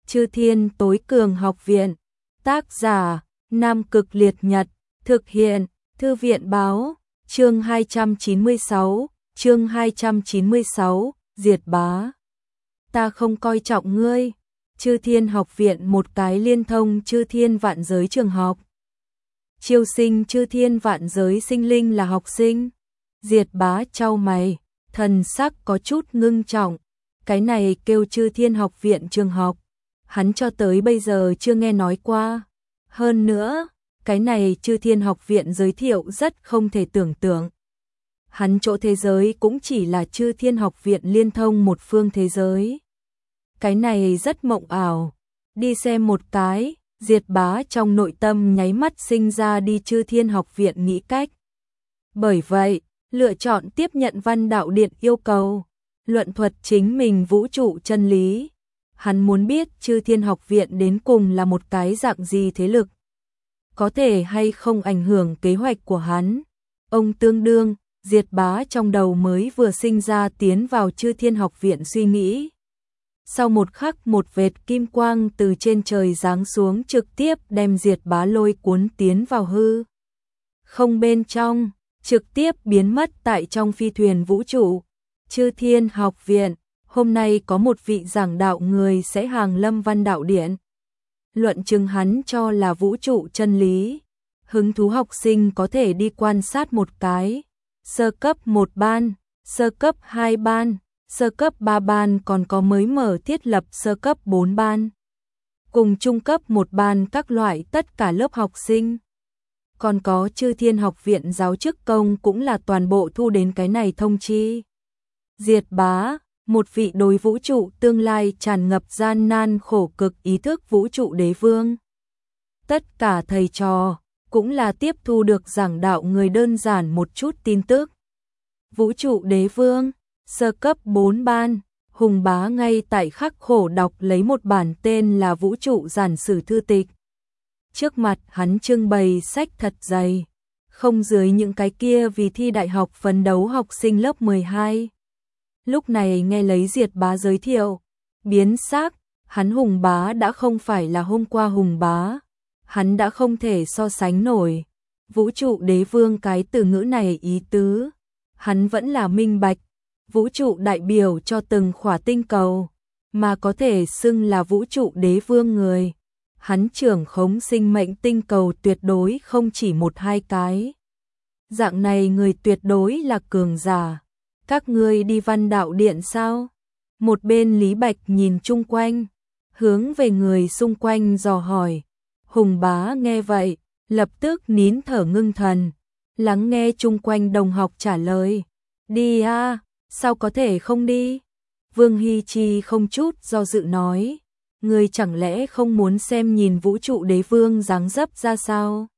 Chư Thiên Tối Cường Học Viện. Tác giả: Nam Cực Liệt Nhật. Thực hiện: Thư viện báo. Chương 296. Chương 296. Diệt bá. Ta không coi trọng ngươi. Chư Thiên Học Viện, một cái liên thông chư thiên vạn giới trường học. Chiêu sinh chư thiên vạn giới sinh linh là học sinh. Diệt bá chau mày, thần sắc có chút ngưng trọng. Cái này kêu Chư Thiên Học Viện trường học, hắn cho tới bây giờ chưa nghe nói qua. Hơn nữa, cái này Chư Thiên Học Viện giới thiệu rất không thể tưởng tượng. Hắn chỗ thế giới cũng chỉ là Chư Thiên Học Viện liên thông một phương thế giới. Cái này rất mộng ảo. Đi xem một cái. Diệt bá trong nội tâm nháy mắt sinh ra đi Chư Thiên Học Viện nghĩ cách. Bởi vậy, lựa chọn tiếp nhận Văn Đạo Điện yêu cầu, luận thuật chính mình vũ trụ chân lý. Hắn muốn biết Chư Thiên Học Viện đến cùng là một cái dạng gì thế lực, có thể hay không ảnh hưởng kế hoạch của hắn. Ông tương đương, Diệt bá trong đầu mới vừa sinh ra tiến vào Chư Thiên Học Viện suy nghĩ. Sau một khắc, một vệt kim quang từ trên trời giáng xuống, trực tiếp đem Diệt bá lôi cuốn tiến vào hư không bên trong, trực tiếp biến mất tại trong phi thuyền vũ trụ. Chư Thiên Học Viện, hôm nay có một vị giảng đạo người sẽ hàng lâm Văn Đạo Điện. Luận chứng hắn cho là vũ trụ chân lý. Hứng thú học sinh có thể đi quan sát một cái. Sơ cấp 1 ban, sơ cấp 2 ban, sơ cấp 3 ban, còn có mới mở thiết lập sơ cấp 4 ban. Cùng trung cấp 1 ban các loại tất cả lớp học sinh. Còn có Chư Thiên Học Viện giáo chức công cũng là toàn bộ thu đến cái này thông chi. Diệt bá, một vị đối vũ trụ tương lai tràn ngập gian nan khổ cực ý thức vũ trụ đế vương. Tất cả thầy trò cũng là tiếp thu được giảng đạo người đơn giản một chút tin tức. Vũ trụ đế vương, sơ cấp 4 ban, Hùng bá ngay tại khắc khổ đọc lấy một bản tên là Vũ trụ giản sử thư tịch. Trước mặt hắn trưng bày sách thật dày, không dưới những cái kia vì thi đại học phấn đấu học sinh lớp 12. Lúc này nghe lấy Diệt bá giới thiệu, biến sắc, hắn Hùng bá đã không phải là hôm qua Hùng bá, hắn đã không thể so sánh nổi. Vũ trụ đế vương cái từ ngữ này ý tứ, hắn vẫn là minh bạch, vũ trụ đại biểu cho từng khỏa tinh cầu, mà có thể xưng là vũ trụ đế vương người. Hắn trưởng khống sinh mệnh tinh cầu tuyệt đối không chỉ 1-2 cái. Dạng này người tuyệt đối là cường giả. Các ngươi đi Văn Đạo Điện sao? Một bên Lý Bạch nhìn chung quanh, hướng về người xung quanh dò hỏi. Hùng bá nghe vậy, lập tức nín thở ngưng thần, lắng nghe chung quanh đồng học trả lời. Đi a, sao có thể không đi? Vương Hy Chi không chút do dự nói. Ngươi chẳng lẽ không muốn xem nhìn vũ trụ đế vương dáng dấp ra sao?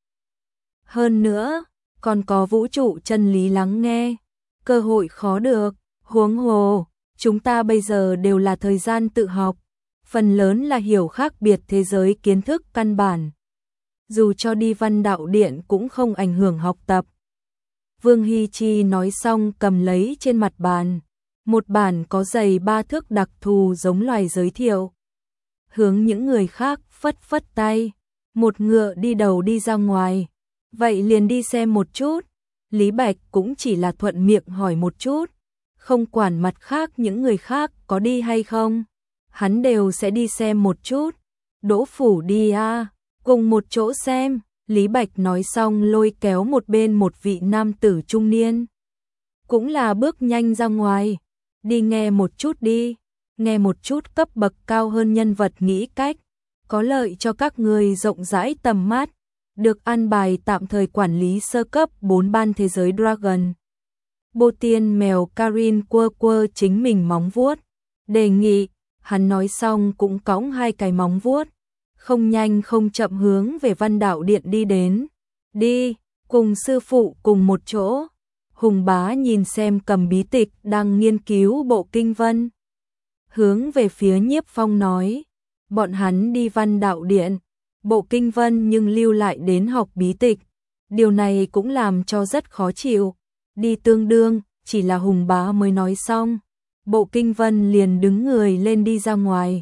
Hơn nữa, còn có vũ trụ chân lý lắng nghe. Cơ hội khó được, huống hồ, chúng ta bây giờ đều là thời gian tự học, phần lớn là hiểu khác biệt thế giới kiến thức căn bản. Dù cho đi Văn Đạo Điện cũng không ảnh hưởng học tập. Vương Hy Chi nói xong cầm lấy trên mặt bàn một bản có dày 3 thước đặc thù giống loài giới thiệu. Hướng những người khác phất phất tay, một ngựa đi đầu đi ra ngoài. Vậy liền đi xem một chút. Lý Bạch cũng chỉ là thuận miệng hỏi một chút, không quản mặt khác những người khác có đi hay không, hắn đều sẽ đi xem một chút. Đỗ Phủ đi a, cùng một chỗ xem. Lý Bạch nói xong lôi kéo một bên một vị nam tử trung niên, cũng là bước nhanh ra ngoài. Đi nghe một chút đi, nghe một chút cấp bậc cao hơn nhân vật nghĩ cách, có lợi cho các người rộng rãi tầm mắt. Được an bài tạm thời quản lý sơ cấp 4 ban thế giới Dragon. Bô Tiên mèo Karin quơ quơ chính mình móng vuốt, đề nghị. Hắn nói xong cũng cõng 2 cái móng vuốt, không nhanh không chậm hướng về Văn Đạo Điện đi đến. Đi, cùng sư phụ cùng một chỗ. Hùng bá nhìn xem cầm bí tịch đang nghiên cứu bộ kinh văn, hướng về phía Nhiếp Phong nói. Bọn hắn đi Văn Đạo Điện, bộ kinh văn nhưng lưu lại đến học bí tịch. Điều này cũng làm cho rất khó chịu. Đi tương đương, chỉ là Hùng bá mới nói xong, bộ kinh văn liền đứng người lên đi ra ngoài.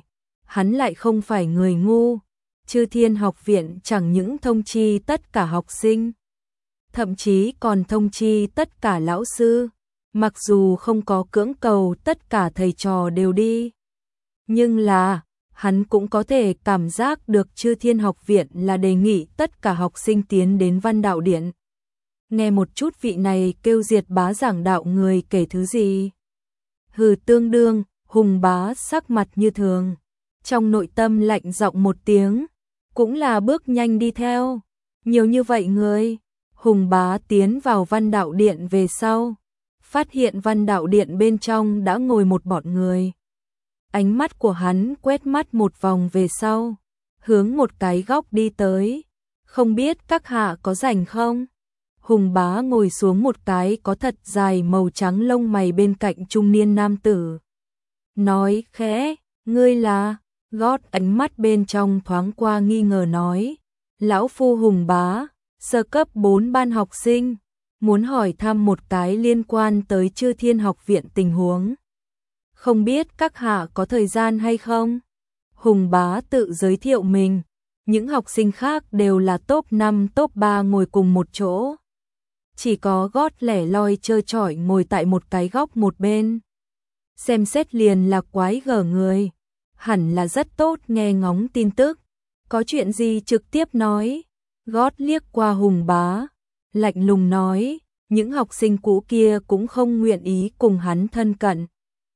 hắn lại không phải người ngu. Chư Thiên Học Viện chẳng những thông chi tất cả học sinh, thậm chí còn thông chi tất cả lão sư, mặc dù không có cưỡng cầu tất cả thầy trò đều đi. Nhưng là, hắn cũng có thể cảm giác được Chư Thiên Học Viện là đề nghị tất cả học sinh tiến đến Văn Đạo Điện. Nghe một chút vị này kêu Diệt Bá giảng đạo người kể thứ gì. Hừ, tương đương, Hùng Bá sắc mặt như thường, trong nội tâm lạnh giọng một tiếng, cũng là bước nhanh đi theo. Nhiều như vậy người. Hùng Bá tiến vào Văn Đạo Điện về sau, phát hiện Văn Đạo Điện bên trong đã ngồi một bọn người. Ánh mắt của hắn quét mắt một vòng về sau, hướng một cái góc đi tới. Không biết các hạ có rảnh không? Hùng Bá ngồi xuống một cái có thật dài màu trắng lông mày bên cạnh trung niên nam tử. Nói khẽ, ngươi là? Gót ánh mắt bên trong thoáng qua nghi ngờ nói. Lão phu Hùng Bá, sơ cấp 4 ban học sinh, muốn hỏi thăm một cái liên quan tới Chư Thiên Học Viện tình huống. Không biết các hạ có thời gian hay không? Hùng Bá tự giới thiệu mình, những học sinh khác đều là top 5 top 3 ngồi cùng một chỗ. Chỉ có Gót lẻ loi trơ trọi ngồi tại một cái góc một bên. Xem xét liền là quái gở người, hẳn là rất tốt nghe ngóng tin tức. Có chuyện gì trực tiếp nói. Gót liếc qua Hùng Bá, lạnh lùng nói, những học sinh cũ kia cũng không nguyện ý cùng hắn thân cận.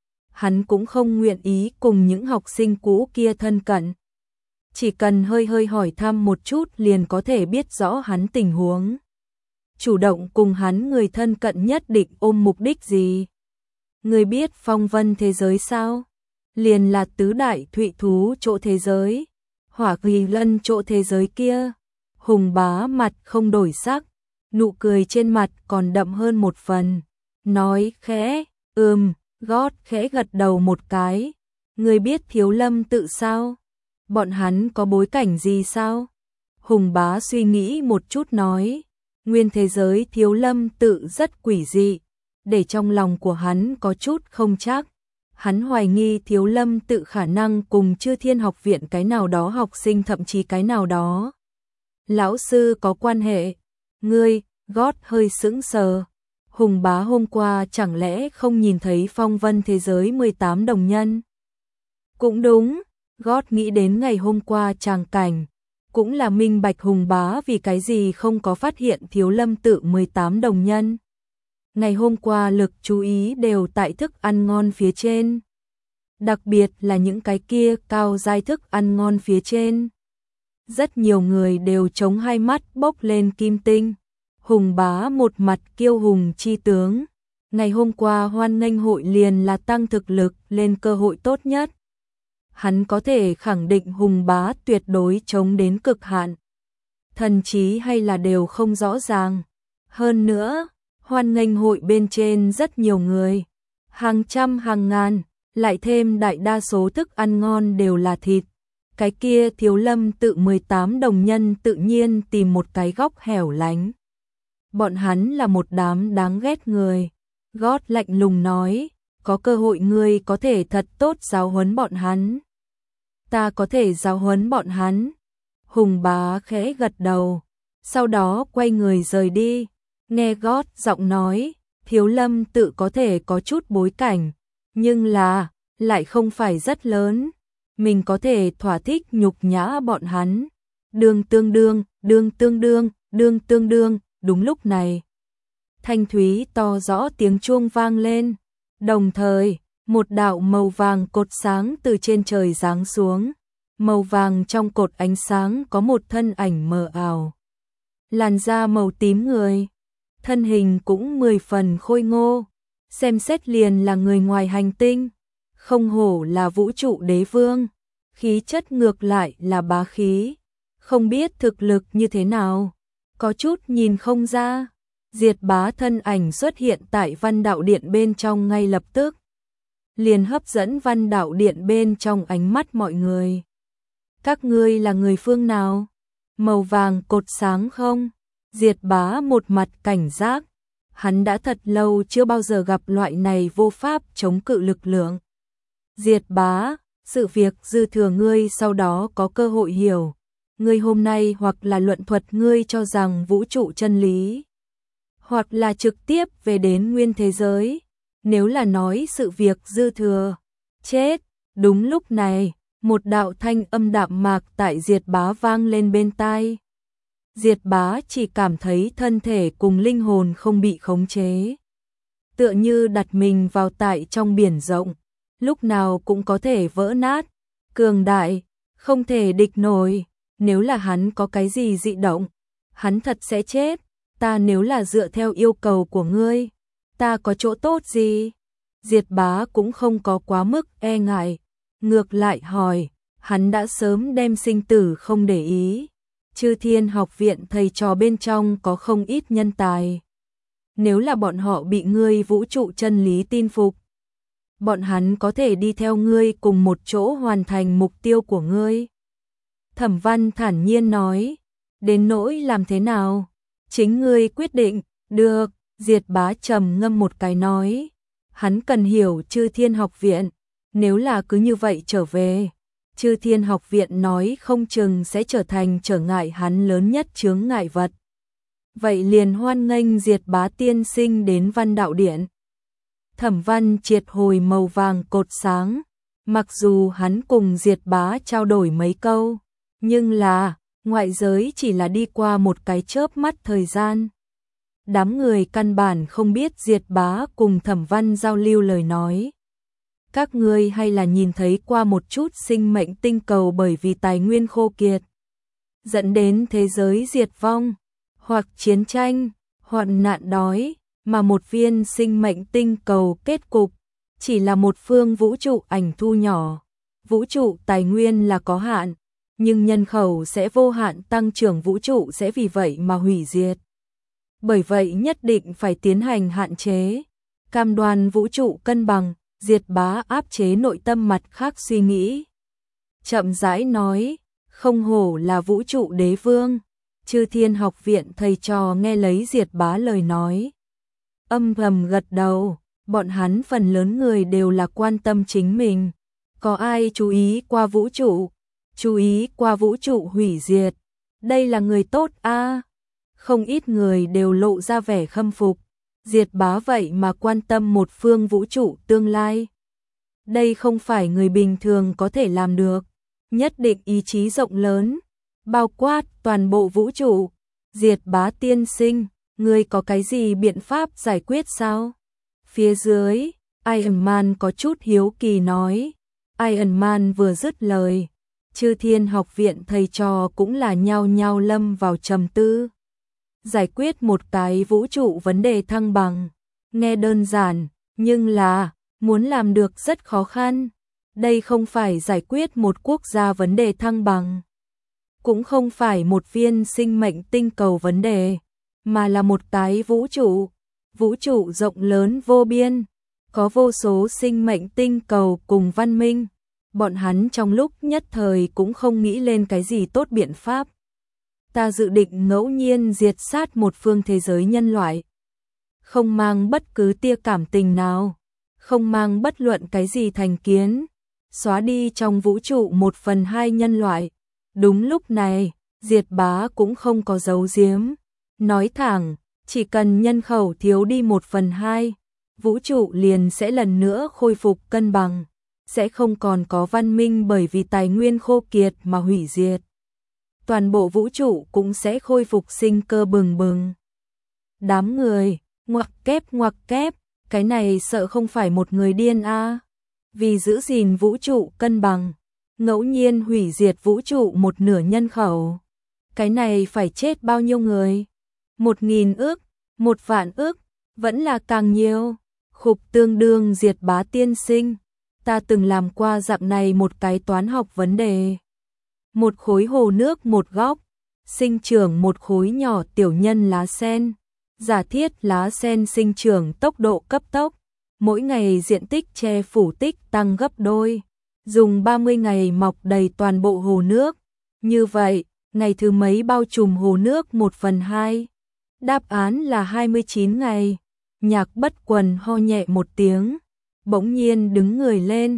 Hắn cũng không nguyện ý cùng những học sinh cũ kia thân cận. Chỉ cần hơi hơi hỏi thăm một chút liền có thể biết rõ hắn tình huống. Chủ động cùng hắn người thân cận nhất định ôm mục đích gì? Người biết phong vân thế giới sao? Liền là tứ đại thụy thú chỗ thế giới, hỏa kỳ lân chỗ thế giới kia. Hùng Bá mặt không đổi sắc, nụ cười trên mặt còn đậm hơn một phần. Nói khẽ, Gót khẽ gật đầu một cái. Người biết Thiếu Lâm Tự sao? Bọn hắn có bối cảnh gì sao? Hùng Bá suy nghĩ một chút nói. Nguyên thế giới Thiếu Lâm Tự rất quỷ dị, để trong lòng của hắn có chút không chắc. Hắn hoài nghi Thiếu Lâm Tự khả năng cùng Chư Thiên Học Viện cái nào đó học sinh, thậm chí cái nào đó lão sư có quan hệ. Ngươi, Gót hơi sững sờ. Hùng Bá hôm qua chẳng lẽ không nhìn thấy phong vân thế giới 18 đồng nhân? Cũng đúng, Gót nghĩ đến ngày hôm qua tràng cảnh, cũng là minh bạch Hùng Bá vì cái gì không có phát hiện Thiếu Lâm Tự 18 đồng nhân. Ngày hôm qua lực chú ý đều tại thức ăn ngon phía trên, đặc biệt là những cái kia cao giai thức ăn ngon phía trên. Rất nhiều người đều chống hai mắt bốc lên kim tinh. Hùng Bá một mặt kiêu hùng chi tướng. Ngày hôm qua hoan nghênh hội liền là tăng thực lực lên cơ hội tốt nhất. Hắn có thể khẳng định Hùng Bá tuyệt đối chống đến cực hạn. Thần trí hay là đều không rõ ràng. Hơn nữa, hoan nghênh hội bên trên rất nhiều người, hàng trăm hàng ngàn, lại thêm đại đa số thức ăn ngon đều là thịt. Cái kia Thiếu Lâm Tự 18 đồng nhân tự nhiên tìm một cái góc hẻo lánh. Bọn hắn là một đám đáng ghét người. Gót lạnh lùng nói, có cơ hội ngươi có thể thật tốt giáo huấn bọn hắn. Ta có thể giáo huấn bọn hắn. Hùng Bá khẽ gật đầu, sau đó quay người rời đi. Nghe Gót giọng nói, Thiếu Lâm Tự có thể có chút bối cảnh, nhưng là, lại không phải rất lớn. Mình có thể thỏa thích nhục nhã bọn hắn. Đương tương đương. Đúng lúc này, thanh thúy to rõ tiếng chuông vang lên, đồng thời, một đạo màu vàng cột sáng từ trên trời giáng xuống. Màu vàng trong cột ánh sáng có một thân ảnh mờ ảo. Làn da màu tím người, thân hình cũng 10 phần khôi ngô, xem xét liền là người ngoài hành tinh. Không hổ là vũ trụ đế vương, khí chất ngược lại là bá khí. Không biết thực lực như thế nào, có chút nhìn không ra. Diệt Bá thân ảnh xuất hiện tại Văn Đạo Điện bên trong ngay lập tức, liền hấp dẫn Văn Đạo Điện bên trong ánh mắt mọi người. Các ngươi là người phương nào? Màu vàng cột sáng không? Diệt Bá một mặt cảnh giác, hắn đã thật lâu chưa bao giờ gặp loại này vô pháp chống cự lực lượng. Diệt Bá, Sự việc dư thừa ngươi sau đó có cơ hội hiểu. Ngươi hôm nay hoặc là luận thuật ngươi cho rằng vũ trụ chân lý, hoặc là trực tiếp về đến nguyên thế giới. Nếu là nói sự việc dư thừa, chết. Đúng lúc này, một đạo thanh âm đạm mạc tại Diệt Bá vang lên bên tai. Diệt Bá chỉ cảm thấy thân thể cùng linh hồn không bị khống chế, tựa như đặt mình vào tại trong biển rộng, lúc nào cũng có thể vỡ nát, cường đại, không thể địch nổi. Nếu là hắn có cái gì dị động, hắn thật sẽ chết. Ta nếu là dựa theo yêu cầu của ngươi, ta có chỗ tốt gì? Diệt Bá cũng không có quá mức e ngại, ngược lại hỏi, hắn đã sớm đem sinh tử không để ý. Chư Thiên Học Viện thầy trò bên trong có không ít nhân tài. Nếu là bọn họ bị ngươi vũ trụ chân lý tin phục, bọn hắn có thể đi theo ngươi cùng một chỗ hoàn thành mục tiêu của ngươi. Thẩm Văn thản nhiên nói, đến nỗi làm thế nào, chính ngươi quyết định. Được. Diệt Bá trầm ngâm một cái nói, hắn cần hiểu Chư Thiên Học Viện, nếu là cứ như vậy trở về, Chư Thiên Học Viện nói không chừng sẽ trở thành trở ngại hắn lớn nhất chướng ngại vật. Vậy liền hoan nghênh Diệt Bá tiên sinh đến Văn Đạo Điện. Thẩm Văn triệt hồi màu vàng cột sáng, mặc dù hắn cùng Diệt Bá trao đổi mấy câu, nhưng là, ngoại giới chỉ là đi qua một cái chớp mắt thời gian. Đám người căn bản không biết Diệt Bá cùng Thẩm Văn giao lưu lời nói. Các ngươi hay là nhìn thấy qua một chút sinh mệnh tinh cầu bởi vì tài nguyên khô kiệt, dẫn đến thế giới diệt vong, hoặc chiến tranh, hoặc nạn đói, mà một viên sinh mệnh tinh cầu kết cục chỉ là một phương vũ trụ ảnh thu nhỏ. Vũ trụ tài nguyên là có hạn, nhưng nhân khẩu sẽ vô hạn tăng trưởng, vũ trụ sẽ vì vậy mà hủy diệt. Bởi vậy nhất định phải tiến hành hạn chế, cam đoan vũ trụ cân bằng. Diệt Bá áp chế nội tâm mặt khác suy nghĩ, chậm rãi nói, không hổ là vũ trụ đế vương. Chư Thiên Học Viện thầy trò nghe lấy Diệt Bá lời nói, âm thầm gật đầu. Bọn hắn phần lớn người đều là quan tâm chính mình, có ai chú ý qua vũ trụ, chú ý qua vũ trụ hủy diệt. Đây là người tốt a. Không ít người đều lộ ra vẻ khâm phục. Diệt Bá vậy mà quan tâm một phương vũ trụ tương lai. Đây không phải người bình thường có thể làm được, nhất định ý chí rộng lớn, bao quát toàn bộ vũ trụ. Diệt Bá tiên sinh, ngươi có cái gì biện pháp giải quyết sao? Phía dưới, Iron Man có chút hiếu kỳ nói. Iron Man vừa dứt lời, Chư Thiên Học Viện thầy trò cũng là nhao nhao lâm vào trầm tư. Giải quyết một cái vũ trụ vấn đề thăng bằng, nghe đơn giản, nhưng là, muốn làm được rất khó khăn. Đây không phải giải quyết một quốc gia vấn đề thăng bằng, cũng không phải một viên sinh mệnh tinh cầu vấn đề, mà là một cái vũ trụ. Vũ trụ rộng lớn vô biên, có vô số sinh mệnh tinh cầu cùng văn minh. Bọn hắn trong lúc nhất thời cũng không nghĩ lên cái gì tốt biện pháp. Ta dự định ngẫu nhiên diệt sát một phương thế giới nhân loại, không mang bất cứ tia cảm tình nào, không mang bất luận cái gì thành kiến, xóa đi trong vũ trụ 1/2 nhân loại. Đúng lúc này, Diệt Bá cũng không có giấu giếm, nói thẳng, chỉ cần nhân khẩu thiếu đi 1/2, vũ trụ liền sẽ lần nữa khôi phục cân bằng, sẽ không còn có văn minh bởi vì tài nguyên khô kiệt mà hủy diệt. Toàn bộ vũ trụ cũng sẽ khôi phục sinh cơ bừng bừng. Đám người, ngoặc kép, cái này sợ không phải một người điên a. Vì giữ gìn vũ trụ cân bằng, ngẫu nhiên hủy diệt vũ trụ 1/2 nhân khẩu. Cái này phải chết bao nhiêu người? 1.000 ước, 1 vạn ước, vẫn là càng nhiều. Khục tương đương. Diệt Bá tiên sinh, ta từng làm qua dạng này một cái toán học vấn đề. Một khối hồ nước một góc, sinh trưởng một khối nhỏ tiểu nhân lá sen. Giả thiết lá sen sinh trưởng tốc độ cấp tốc, mỗi ngày diện tích che phủ tích tăng gấp đôi, dùng 30 ngày mọc đầy toàn bộ hồ nước. Như vậy, ngày thứ mấy bao trùm hồ nước 1/2? Đáp án là 29 ngày. Nhạc Bất Quần ho nhẹ một tiếng, bỗng nhiên đứng người lên.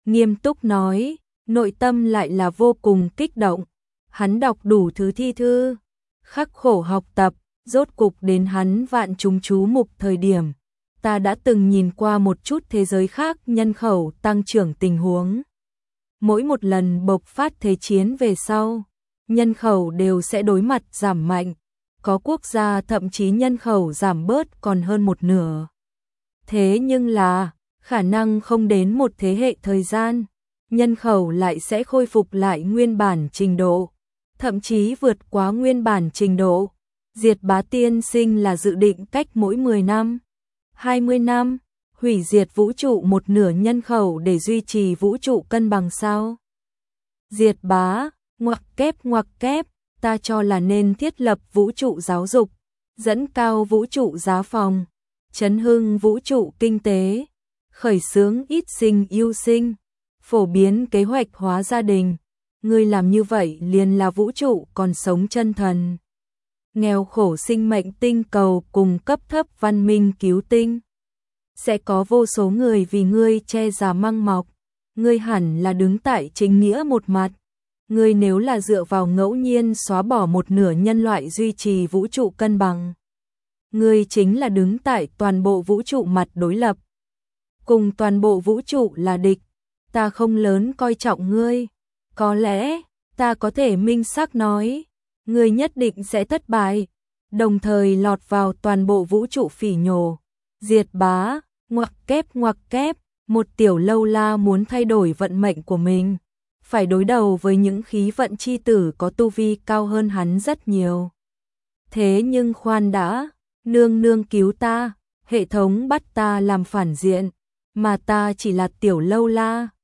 nghiêm túc nói, nội tâm lại là vô cùng kích động. Hắn đọc đủ thứ thi thư, khắc khổ học tập, rốt cục đến hắn vạn chúng chú mục thời điểm. Ta đã từng nhìn qua một chút thế giới khác nhân khẩu tăng trưởng tình huống. Mỗi một lần bộc phát thế chiến về sau, nhân khẩu đều sẽ đối mặt giảm mạnh. Có quốc gia thậm chí nhân khẩu giảm bớt còn hơn một nửa. Thế nhưng là, khả năng không đến một thế hệ thời gian, nhân khẩu lại sẽ khôi phục lại nguyên bản trình độ, thậm chí vượt quá nguyên bản trình độ. Diệt Bá tiên sinh là dự định cách mỗi 10 năm, 20 năm, hủy diệt vũ trụ một nửa nhân khẩu để duy trì vũ trụ cân bằng sao? Diệt Bá, ngoặc kép, ta cho là nên thiết lập vũ trụ giáo dục, dẫn cao vũ trụ giá phòng, chấn hưng vũ trụ kinh tế, khởi xướng ít sinh yêu sinh, phổ biến kế hoạch hóa gia đình. Ngươi làm như vậy liền là vũ trụ còn sống chân thần. Nghèo khổ sinh mệnh tinh cầu cùng cấp thấp văn minh cứu tinh. Sẽ có vô số người vì ngươi che giả măng mọc. Ngươi hẳn là đứng tại chính nghĩa một mặt. Ngươi nếu là dựa vào ngẫu nhiên xóa bỏ một nửa nhân loại duy trì vũ trụ cân bằng. Ngươi chính là đứng tại toàn bộ vũ trụ mặt đối lập. Cùng toàn bộ vũ trụ là địch. Ta không lớn coi trọng ngươi. Có lẽ, ta có thể minh xác nói, ngươi nhất định sẽ thất bại, đồng thời lọt vào toàn bộ vũ trụ phỉ nhổ. Diệt Bá, ngoặc kép, một tiểu lâu la muốn thay đổi vận mệnh của mình, phải đối đầu với những khí vận chi tử có tu vi cao hơn hắn rất nhiều. Thế nhưng khoan đã, nương nương cứu ta, hệ thống bắt ta làm phản diện, mà ta chỉ là tiểu lâu la.